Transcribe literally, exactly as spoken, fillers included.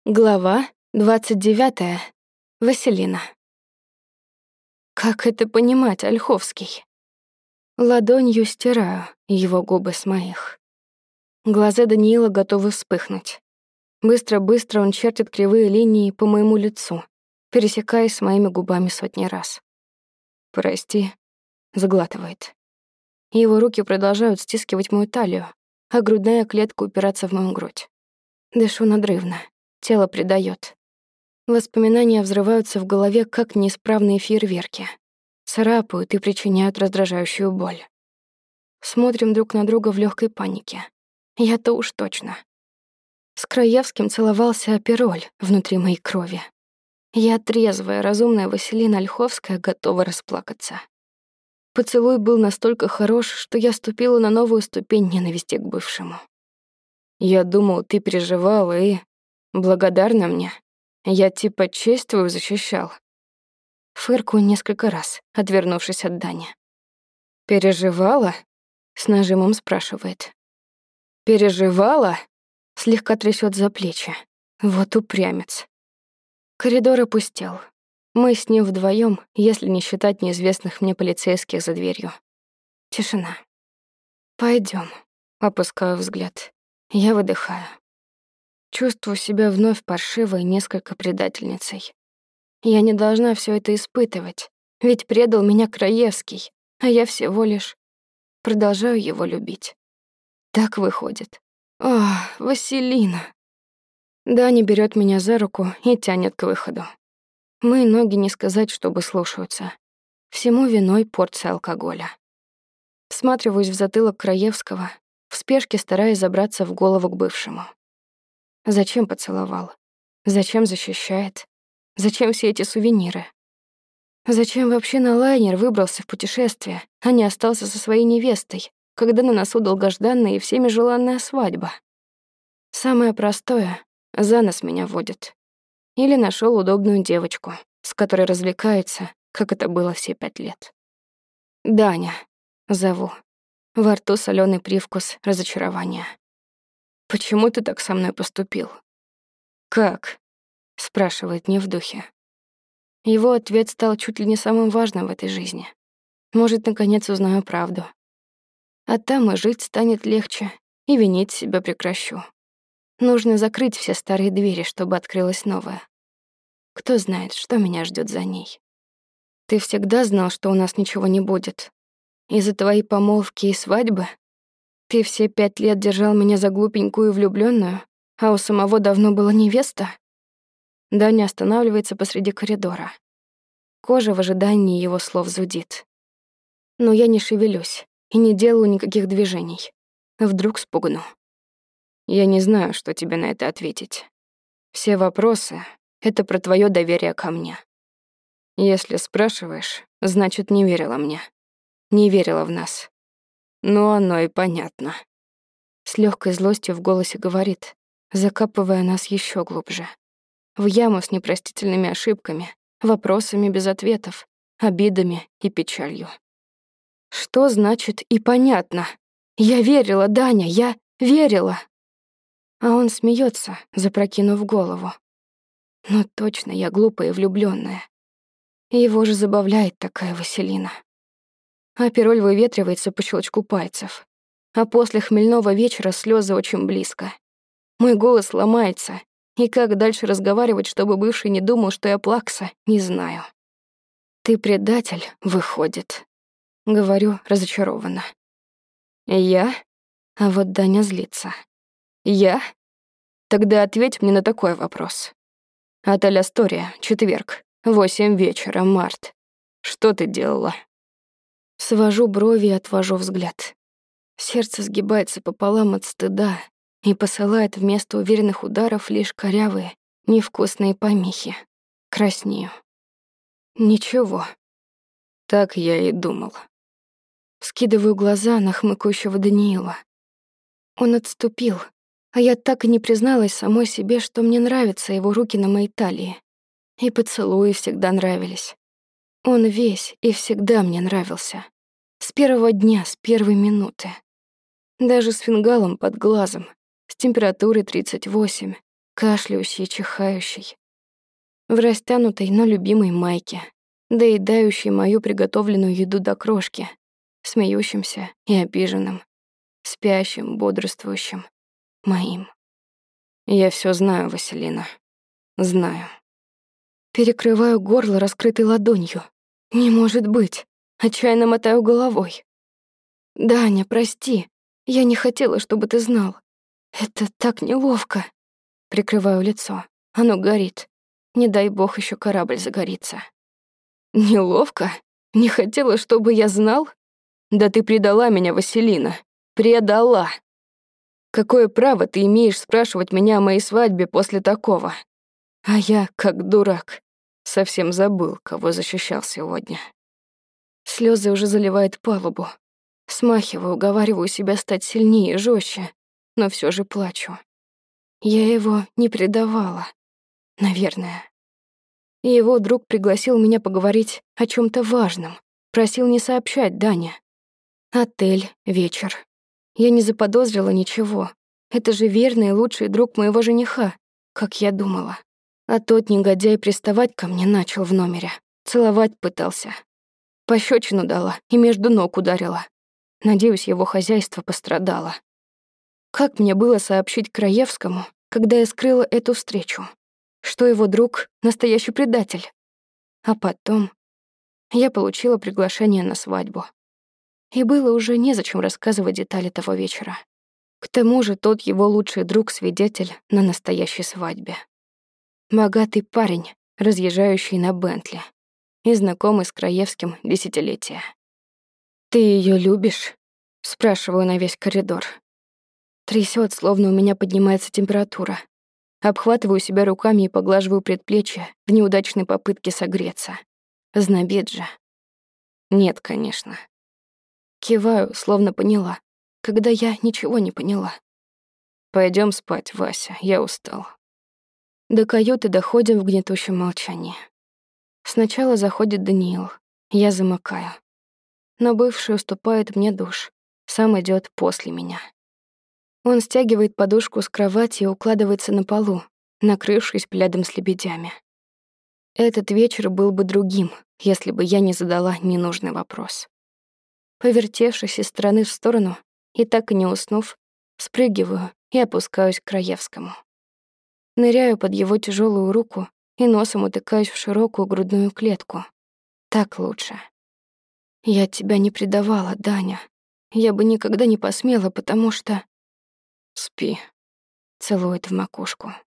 Глава двадцать девятая. Василина. Как это понимать, Ольховский? Ладонью стираю его губы с моих. Глаза Даниила готовы вспыхнуть. Быстро-быстро он чертит кривые линии по моему лицу, пересекаясь с моими губами сотни раз. «Прости», — заглатывает. Его руки продолжают стискивать мою талию, а грудная клетка упираться в мою грудь. Дышу надрывно. Тело предает. Воспоминания взрываются в голове, как неисправные фейерверки. Царапают и причиняют раздражающую боль. Смотрим друг на друга в легкой панике. Я-то уж точно. С Краевским целовался Апероль внутри моей крови. Я трезвая, разумная Василина Ольховская готова расплакаться. Поцелуй был настолько хорош, что я ступила на новую ступень ненависти к бывшему. Я думал, ты переживала и... благодарна мне. Я типа честь твою защищал. Фыркую несколько раз, отвернувшись от Дани. «Переживала?» — с нажимом спрашивает. «Переживала?» — слегка трясет за плечи. Вот упрямец. Коридор опустел. Мы с ним вдвоем, если не считать неизвестных мне полицейских за дверью. Тишина. Пойдем. Опускаю взгляд. Я выдыхаю. Чувствую себя вновь паршивой, несколько предательницей. Я не должна все это испытывать, ведь предал меня Краевский, а я всего лишь продолжаю его любить. Так выходит. Ах, Василина. Даня берет меня за руку и тянет к выходу. Мои ноги не сказать, чтобы слушаются. Всему виной порция алкоголя. Всматриваюсь в затылок Краевского, в спешке стараясь забраться в голову к бывшему. Зачем поцеловал? Зачем защищает? Зачем все эти сувениры? Зачем вообще на лайнер выбрался в путешествие, а не остался со своей невестой, когда на носу долгожданная и всеми желанная свадьба? Самое простое — за нос меня водит. Или нашел удобную девочку, с которой развлекается, как это было все пять лет. Даня. Зову. Во рту солёный привкус разочарования. «Почему ты так со мной поступил?» «Как?» — спрашивает не в духе. Его ответ стал чуть ли не самым важным в этой жизни. Может, наконец узнаю правду. А там и жить станет легче, и винить себя прекращу. Нужно закрыть все старые двери, чтобы открылась новая. Кто знает, что меня ждет за ней. Ты всегда знал, что у нас ничего не будет. Из-за твоей помолвки и свадьбы? Ты все пять лет держал меня за глупенькую влюблённую, а у самого давно была невеста? Даня останавливается посреди коридора. Кожа в ожидании его слов зудит. Но я не шевелюсь и не делаю никаких движений. Вдруг спугну. Я не знаю, что тебе на это ответить. Все вопросы — это про твое доверие ко мне. Если спрашиваешь, значит, не верила мне. Не верила в нас. Ну, оно и понятно. С легкой злостью в голосе говорит, закапывая нас еще глубже. В яму с непростительными ошибками, вопросами без ответов, обидами и печалью. Что значит «и понятно»? Я верила, Даня, я верила. А он смеется, запрокинув голову. Но точно я глупая и влюблённая. Его же забавляет такая Василина. Апероль выветривается по щелчку пальцев. А после хмельного вечера слезы очень близко. Мой голос ломается, и как дальше разговаривать, чтобы бывший не думал, что я плакса, не знаю. «Ты предатель, выходит», — говорю разочарованно. «Я?» А вот Даня злится. «Я? Тогда ответь мне на такой вопрос. Отель «Астория», четверг, восемь вечера, март. Что ты делала?» Свожу брови и отвожу взгляд. Сердце сгибается пополам от стыда и посылает вместо уверенных ударов лишь корявые, невкусные помехи. Краснею. Ничего. Так я и думал. Скидываю глаза на хмыкающего Даниила. Он отступил, а я так и не призналась самой себе, что мне нравятся его руки на моей талии. И поцелуи всегда нравились. Он весь и всегда мне нравился. С первого дня, с первой минуты. Даже с фингалом под глазом, с температурой тридцать восемь, кашляющий и чихающий. В растянутой, но любимой майке, доедающей мою приготовленную еду до крошки, смеющимся и обиженным, спящим, бодрствующим, моим. Я все знаю, Василина. Знаю. Перекрываю горло раскрытой ладонью. Не может быть. Отчаянно мотаю головой. Даня, прости. Я не хотела, чтобы ты знал. Это так неловко. Прикрываю лицо. Оно горит. Не дай бог еще корабль загорится. Неловко? Не хотела, чтобы я знал? Да ты предала меня, Василина. Предала. Какое право ты имеешь спрашивать меня о моей свадьбе после такого? А я, как дурак, совсем забыл, кого защищал сегодня. Слезы уже заливают палубу. Смахиваю, уговариваю себя стать сильнее и жестче, но все же плачу. Я его не предавала. Наверное. И его друг пригласил меня поговорить о чем то важном. Просил не сообщать Дане. Отель, вечер. Я не заподозрила ничего. Это же верный и лучший друг моего жениха, как я думала. А тот негодяй приставать ко мне начал в номере. Целовать пытался. Пощечину дала и между ног ударила. Надеюсь, его хозяйство пострадало. Как мне было сообщить Краевскому, когда я скрыла эту встречу? Что его друг — настоящий предатель? А потом я получила приглашение на свадьбу. И было уже незачем рассказывать детали того вечера. К тому же тот его лучший друг-свидетель на настоящей свадьбе. Богатый парень, разъезжающий на Бентли и знакомый с Краевским десятилетия. «Ты ее любишь?» — спрашиваю на весь коридор. Трясёт, словно у меня поднимается температура. Обхватываю себя руками и поглаживаю предплечье в неудачной попытке согреться. Знобит же. Нет, конечно. Киваю, словно поняла, когда я ничего не поняла. Пойдем спать, Вася, я устал. До каюты доходим в гнетущем молчании. Сначала заходит Даниил. Я замыкаю. Но бывший уступает мне душ. Сам идет после меня. Он стягивает подушку с кровати и укладывается на полу, накрывшись пледом с лебедями. Этот вечер был бы другим, если бы я не задала ненужный вопрос. Повертевшись из стороны в сторону и так и не уснув, спрыгиваю и опускаюсь к Краевскому. Ныряю под его тяжелую руку и носом утыкаюсь в широкую грудную клетку. Так лучше. Я тебя не предавала, Даня. Я бы никогда не посмела, потому что... Спи. Целует в макушку.